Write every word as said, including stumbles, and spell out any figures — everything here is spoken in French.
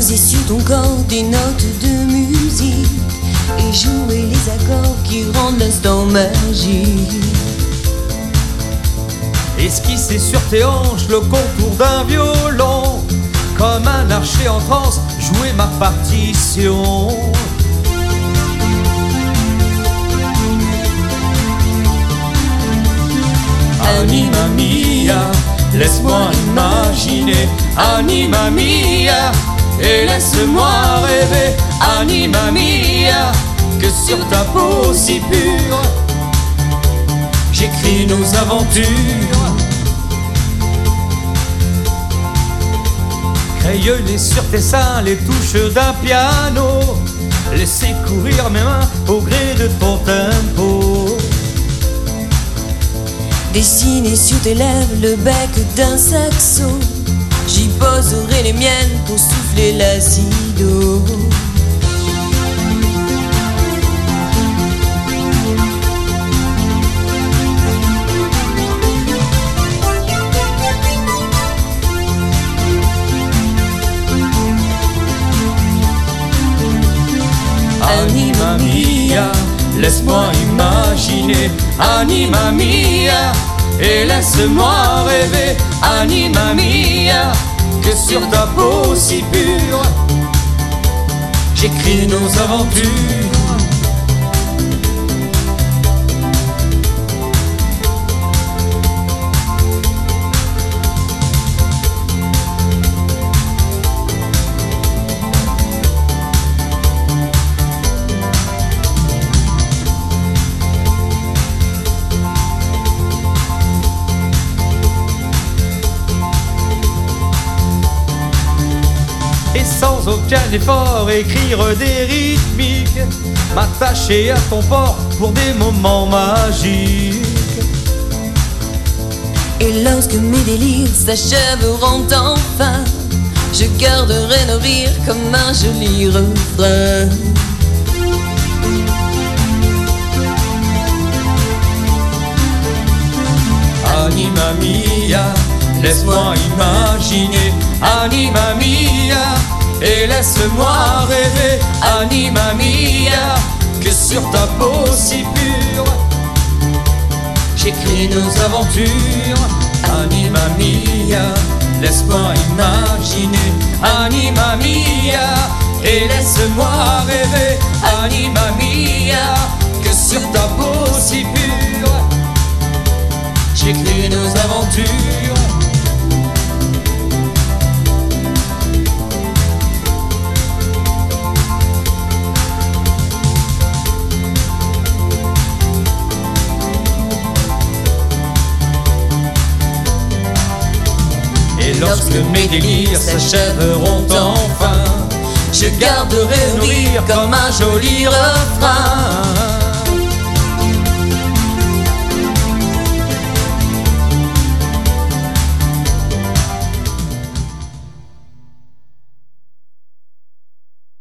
Poser sur ton corps des notes de musique et jouer les accords qui rendent l'instant magique. Esquisser sur tes hanches le contour d'un violon, comme un archer en transe, jouer ma partition. Anima mia, laisse-moi imaginer. Anima mia, et laisse-moi rêver. Anima mia, que sur ta peau si pure j'écris nos aventures. Crayonnez sur tes seins les touches d'un piano, laissez courir mes mains au gré de ton tempo. Dessiner sur tes lèvres le bec d'un saxo, j'y poserai les miennes pour souffler l'acido. Anima mia, laisse-moi imaginer. Anima mia, et laisse-moi rêver. Anima mia, que sur ta peau si pure j'écris nos aventures. Et sans aucun effort écrire des rythmiques, m'attacher à ton port pour des moments magiques. Et lorsque mes délires s'achèveront enfin, je garderai nos rires comme un joli refrain. Anima mia, laisse-moi imaginer. Anima mia, et laisse-moi rêver. Anima mia, que sur ta peau si pure j'écris nos aventures. Anima mia, laisse-moi imaginer. Anima mia, et laisse-moi rêver. Anima mia, que sur ta peau si pure j'écris nos aventures. Et lorsque mes délires s'achèveront enfin, je garderai nos rires comme un joli refrain.